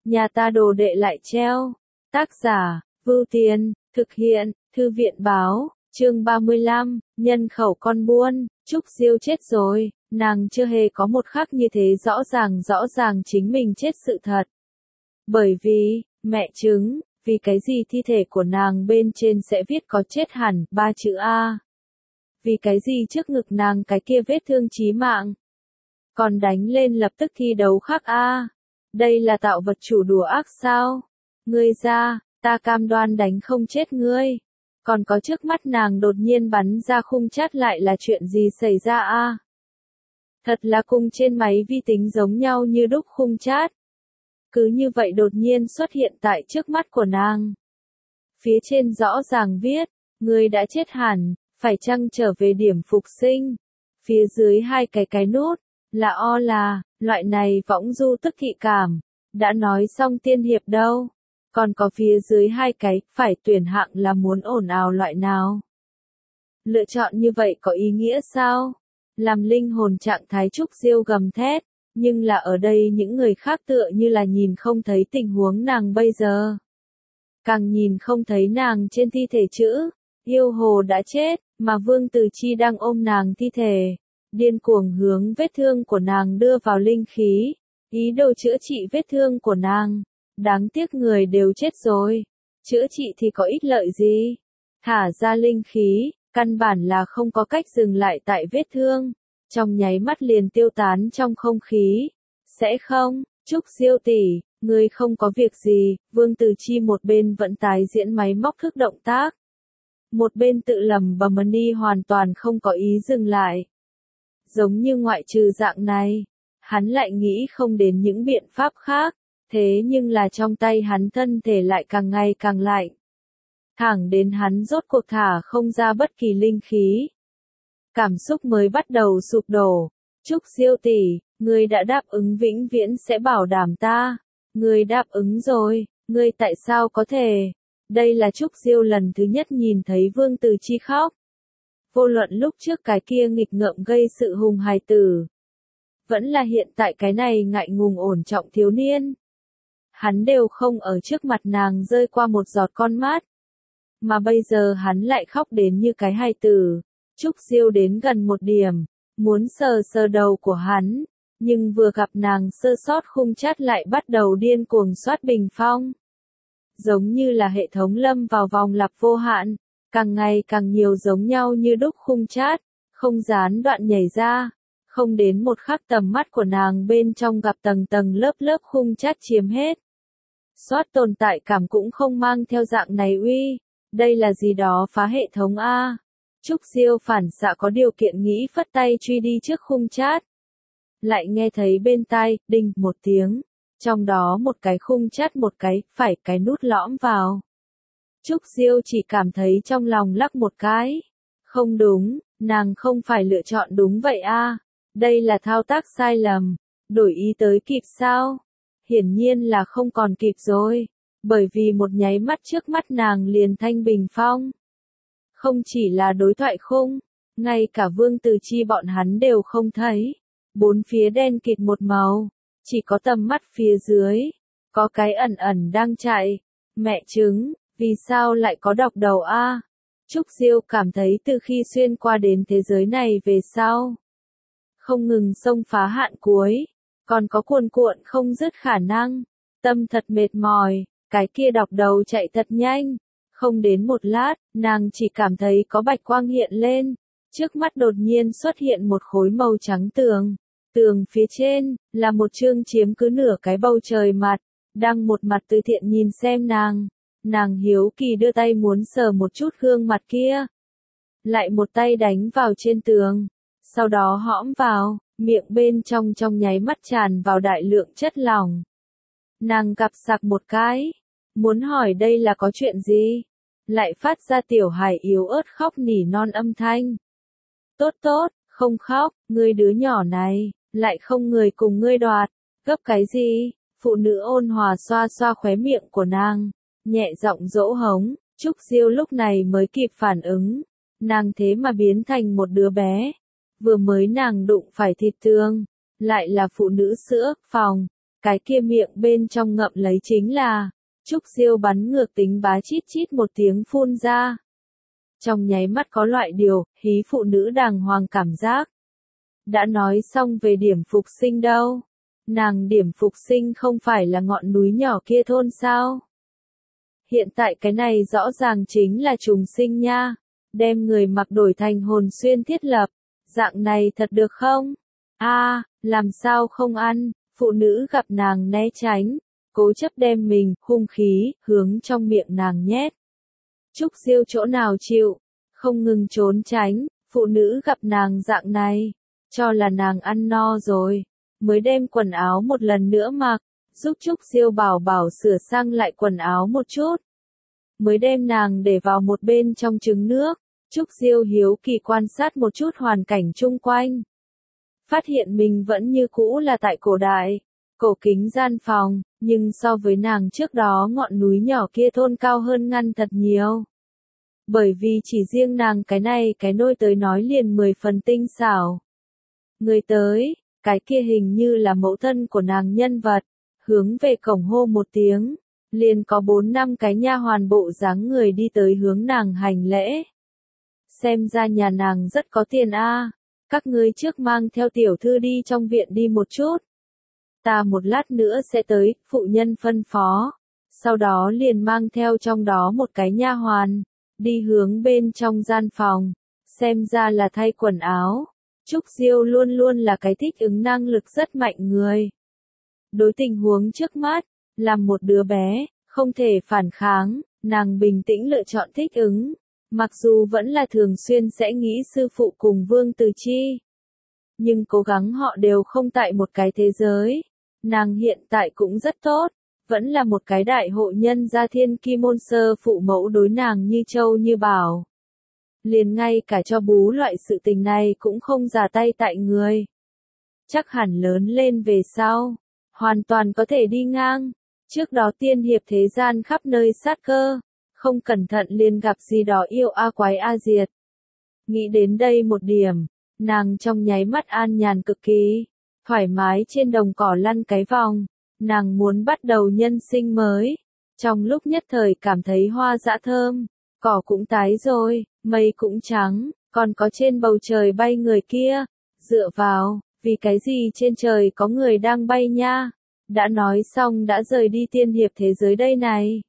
nhà ta đồ đệ lại treo. Tác giả, Vưu Tiền, thực hiện, Thư viện báo, chương 35, nhân khẩu con buôn, Trúc Diêu chết rồi, nàng chưa hề có một khắc như thế rõ ràng chính mình chết sự thật. Bởi vì, mẹ chứng, vì cái gì thi thể của nàng bên trên sẽ viết có chết hẳn, 3 chữ A. Vì cái gì trước ngực nàng cái kia vết thương chí mạng. Còn đánh lên lập tức thi đấu khác A. Đây là tạo vật chủ đùa ác sao? Ngươi ra, ta cam đoan đánh không chết ngươi. Còn có trước mắt nàng đột nhiên bắn ra khung chat lại là chuyện gì xảy ra A? Thật là cùng trên máy vi tính giống nhau như đúc khung chat. Cứ như vậy đột nhiên xuất hiện tại trước mắt của nàng. Phía trên rõ ràng viết, ngươi đã chết hẳn, phải chăng trở về điểm phục sinh. Phía dưới hai cái nút, là o là, loại này võng du tức thị cảm. Đã nói xong tiên hiệp đâu. Còn có phía dưới hai cái, phải tuyển hạng là muốn ồn ào loại nào. Lựa chọn như vậy có ý nghĩa sao? Làm linh hồn trạng thái Trúc Diêu gầm thét. Nhưng là ở đây những người khác tựa như là nhìn không thấy tình huống nàng bây giờ. Càng nhìn không thấy nàng trên thi thể chữ, yêu hồ đã chết, mà Vương Từ Chi đang ôm nàng thi thể. Điên cuồng hướng vết thương của nàng đưa vào linh khí, ý đồ chữa trị vết thương của nàng. Đáng tiếc người đều chết rồi, chữa trị thì có ích lợi gì? Thả ra linh khí, căn bản là không có cách dừng lại tại vết thương. Trong nháy mắt liền tiêu tán trong không khí. Sẽ không, Trúc Diêu tỷ, ngươi không có việc gì. Vương Từ Chi một bên vẫn tái diễn máy móc thức động tác. Một bên tự lẩm bẩm đi hoàn toàn không có ý dừng lại. Giống như ngoại trừ dạng này, hắn lại nghĩ không đến những biện pháp khác. Thế nhưng là trong tay hắn thân thể lại càng ngày càng lạnh. Thẳng đến hắn rốt cuộc thả không ra bất kỳ linh khí. Cảm xúc mới bắt đầu sụp đổ. Trúc Diêu tỷ, ngươi đã đáp ứng vĩnh viễn sẽ bảo đảm ta. Ngươi đáp ứng rồi, ngươi tại sao có thể? Đây là Trúc Diêu lần thứ nhất nhìn thấy Vương Từ Chi khóc. Vô luận lúc trước cái kia nghịch ngợm gây sự hùng hài tử. Vẫn là hiện tại cái này ngại ngùng ổn trọng thiếu niên. Hắn đều không ở trước mặt nàng rơi qua một giọt con mắt. Mà bây giờ hắn lại khóc đến như cái hài tử. Trúc Diêu đến gần một điểm, muốn sờ đầu của hắn, nhưng vừa gặp nàng sơ sót khung chat lại bắt đầu điên cuồng soát bình phong. Giống như là hệ thống lâm vào vòng lặp vô hạn, càng ngày càng nhiều giống nhau như đúc khung chat, không gián đoạn nhảy ra, không đến một khắc tầm mắt của nàng bên trong gặp tầng lớp khung chat chiếm hết. Soát tồn tại cảm cũng không mang theo dạng này uy, đây là gì đó phá hệ thống A. Trúc Diêu phản xạ có điều kiện nghĩ phất tay truy đi trước khung chat. Lại nghe thấy bên tai, đinh một tiếng. Trong đó một cái khung chat một cái, phải cái nút lõm vào. Trúc Diêu chỉ cảm thấy trong lòng lắc một cái. Không đúng, nàng không phải lựa chọn đúng vậy a. Đây là thao tác sai lầm. Đổi ý tới kịp sao? Hiển nhiên là không còn kịp rồi. Bởi vì một nháy mắt trước mắt nàng liền thanh bình phong. Không chỉ là đối thoại khung, ngay cả Vương Từ Chi bọn hắn đều không thấy. Bốn phía đen kịt một màu, chỉ có tầm mắt phía dưới, có cái ẩn đang chạy. Mẹ chứng, vì sao lại có độc đầu a? Trúc Diêu cảm thấy từ khi xuyên qua đến thế giới này về sau, không ngừng xông phá hạn cuối, còn có cuồn cuộn không dứt khả năng. Tâm thật mệt mỏi, cái kia độc đầu chạy thật nhanh. Không đến một lát, nàng chỉ cảm thấy có bạch quang hiện lên. Trước mắt đột nhiên xuất hiện một khối màu trắng tường. Tường phía trên, là một chương chiếm cứ nửa cái bầu trời mặt. Đang một mặt từ thiện nhìn xem nàng. Nàng hiếu kỳ đưa tay muốn sờ một chút gương mặt kia. Lại một tay đánh vào trên tường. Sau đó hõm vào, miệng bên trong nháy mắt tràn vào đại lượng chất lỏng. Nàng gặp sặc một cái. Muốn hỏi đây là có chuyện gì? Lại phát ra tiểu hài yếu ớt khóc nỉ non âm thanh. Tốt, không khóc, ngươi đứa nhỏ này, lại không người cùng ngươi đoạt, gấp cái gì? Phụ nữ ôn hòa xoa xoa khóe miệng của nàng, nhẹ giọng dỗ hống. Trúc Diêu lúc này mới kịp phản ứng. Nàng thế mà biến thành một đứa bé. Vừa mới nàng đụng phải thịt tương, lại là phụ nữ sữa, phòng. cái kia miệng bên trong ngậm lấy chính là, Trúc Diêu bắn ngược tính bá chít chít một tiếng phun ra. Trong nháy mắt có loại điều, hí phụ nữ đàng hoàng cảm giác. Đã nói xong về điểm phục sinh đâu. Nàng điểm phục sinh không phải là ngọn núi nhỏ kia thôn sao? Hiện tại cái này rõ ràng chính là trùng sinh nha. Đem người mặc đổi thành hồn xuyên thiết lập. Dạng này thật được không? Làm sao không ăn? Phụ nữ gặp nàng né tránh. Cố chấp đem mình, hung khí, hướng trong miệng nàng nhét. Trúc Diêu chỗ nào chịu? Không ngừng trốn tránh. Phụ nữ gặp nàng dạng này. Cho là nàng ăn no rồi. Mới đem quần áo một lần nữa mặc. Giúp Trúc Diêu bảo bảo sửa sang lại quần áo một chút. Mới đem nàng để vào một bên trong trứng nước. Trúc Diêu hiếu kỳ quan sát một chút hoàn cảnh chung quanh. Phát hiện mình vẫn như cũ là tại cổ đại. Cổ kính gian phòng, nhưng so với nàng trước đó ngọn núi nhỏ kia thôn cao hơn ngăn thật nhiều. Bởi vì chỉ riêng nàng cái này cái nôi tới nói liền 10 phần tinh xảo. Người tới, cái kia hình như là mẫu thân của nàng nhân vật, hướng về cổng hô một tiếng, liền có 4-5 cái nha hoàn bộ dáng người đi tới hướng nàng hành lễ. Xem ra nhà nàng rất có tiền các ngươi trước mang theo tiểu thư đi trong viện đi một chút. Ta một lát nữa sẽ tới, phụ nhân phân phó. Sau đó liền mang theo trong đó một cái nha hoàn, đi hướng bên trong gian phòng, xem ra là thay quần áo. Trúc Diêu luôn luôn là cái thích ứng năng lực rất mạnh người. Đối tình huống trước mắt, làm một đứa bé, không thể phản kháng, nàng bình tĩnh lựa chọn thích ứng. Mặc dù vẫn là thường xuyên sẽ nghĩ sư phụ cùng Vương Từ Chi. Nhưng cố gắng họ đều không tại một cái thế giới. Nàng hiện tại cũng rất tốt, vẫn là một cái đại hộ nhân gia thiên kim môn sơ phụ mẫu đối nàng như châu như bảo. Liền ngay cả cho bú loại sự tình này cũng không giả tay tại người. Chắc hẳn lớn lên về sau, hoàn toàn có thể đi ngang. Trước đó tiên hiệp thế gian khắp nơi sát cơ, không cẩn thận liền gặp gì đó yêu quái diệt. Nghĩ đến đây một điểm, nàng trong nháy mắt an nhàn cực kỳ, thoải mái trên đồng cỏ lăn cái vòng, nàng muốn bắt đầu nhân sinh mới. Trong lúc nhất thời cảm thấy hoa dã thơm, cỏ cũng tái rồi, mây cũng trắng, còn có trên bầu trời bay người kia, dựa vào, vì cái gì trên trời có người đang bay nha. Đã nói xong đã rời đi tiên hiệp thế giới đây này.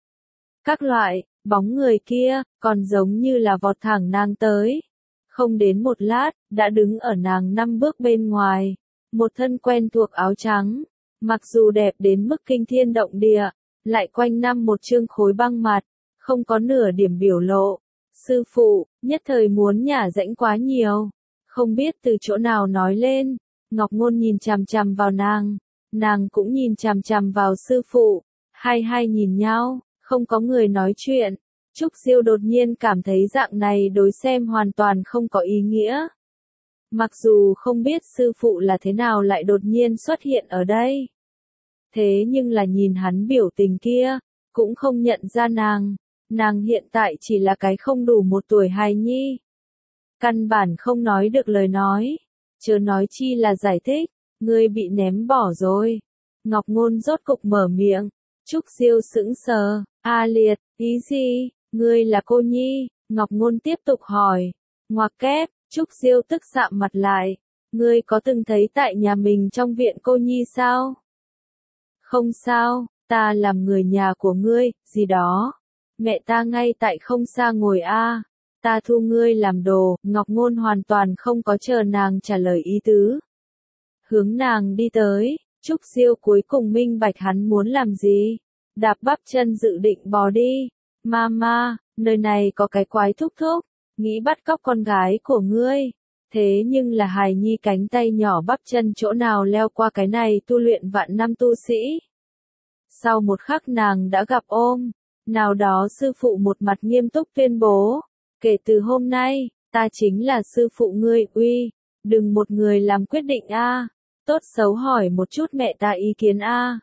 Các loại, bóng người kia, còn giống như là vọt thẳng nàng tới. Không đến một lát, đã đứng ở nàng 5 bước bên ngoài. Một thân quen thuộc áo trắng, mặc dù đẹp đến mức kinh thiên động địa, lại quanh năm một trương khối băng mặt, không có nửa điểm biểu lộ. Sư phụ, nhất thời muốn nhả rãnh quá nhiều. Không biết từ chỗ nào nói lên, Ngọc Ngôn nhìn chằm chằm vào nàng cũng nhìn chằm chằm vào sư phụ. Hai nhìn nhau, không có người nói chuyện. Trúc Diêu đột nhiên cảm thấy dạng này đối xem hoàn toàn không có ý nghĩa. Mặc dù không biết sư phụ là thế nào lại đột nhiên xuất hiện ở đây. Thế nhưng là nhìn hắn biểu tình kia, cũng không nhận ra nàng hiện tại chỉ là cái không đủ 1 tuổi hài nhi. Căn bản không nói được lời nói, chớ nói chi là giải thích, ngươi bị ném bỏ rồi. Ngọc Ngôn rốt cục mở miệng, Trúc Diêu sững sờ, Liệt, ý gì, ngươi là cô nhi, Ngọc Ngôn tiếp tục hỏi, ngoặc kép, Trúc Diêu tức sạm mặt lại, ngươi có từng thấy tại nhà mình trong viện cô nhi sao? Không sao, ta làm người nhà của ngươi, gì đó. Mẹ ta ngay tại không xa ngồi ta thu ngươi làm đồ. Ngọc Ngôn hoàn toàn không có chờ nàng trả lời ý tứ. Hướng nàng đi tới, Trúc Diêu cuối cùng minh bạch hắn muốn làm gì. Đạp bắp chân dự định bò đi. Mama, nơi này có cái quái thúc thúc, nghĩ bắt cóc con gái của ngươi. Thế nhưng là hài nhi cánh tay nhỏ bắp chân chỗ nào leo qua cái này tu luyện vạn năm tu sĩ. Sau một khắc nàng đã gặp nào đó sư phụ một mặt nghiêm túc tuyên bố, kể từ hôm nay, ta chính là sư phụ ngươi, đừng một người làm quyết định tốt xấu hỏi một chút mẹ ta ý kiến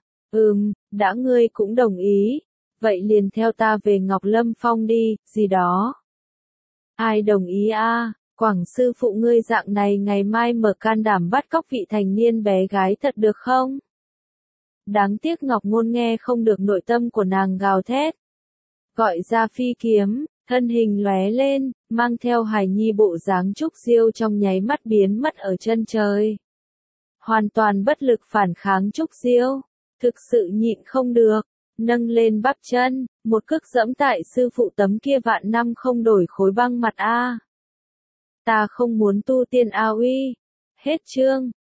đã ngươi cũng đồng ý, vậy liền theo ta về Ngọc Lâm Phong đi, gì đó. Ai đồng ý Quảng sư phụ ngươi dạng này ngày mai mở can đảm bắt cóc vị thành niên bé gái thật được không? Đáng tiếc Ngọc Ngôn nghe không được nội tâm của nàng gào thét. Gọi ra phi kiếm, thân hình lóe lên, mang theo hài nhi bộ dáng Trúc Diêu trong nháy mắt biến mất ở chân trời. Hoàn toàn bất lực phản kháng Trúc Diêu, thực sự nhịn không được, nâng lên bắp chân, một cước dẫm tại sư phụ tấm kia vạn năm không đổi khối băng mặt a. Ta không muốn tu tiên a uy. Hết chương.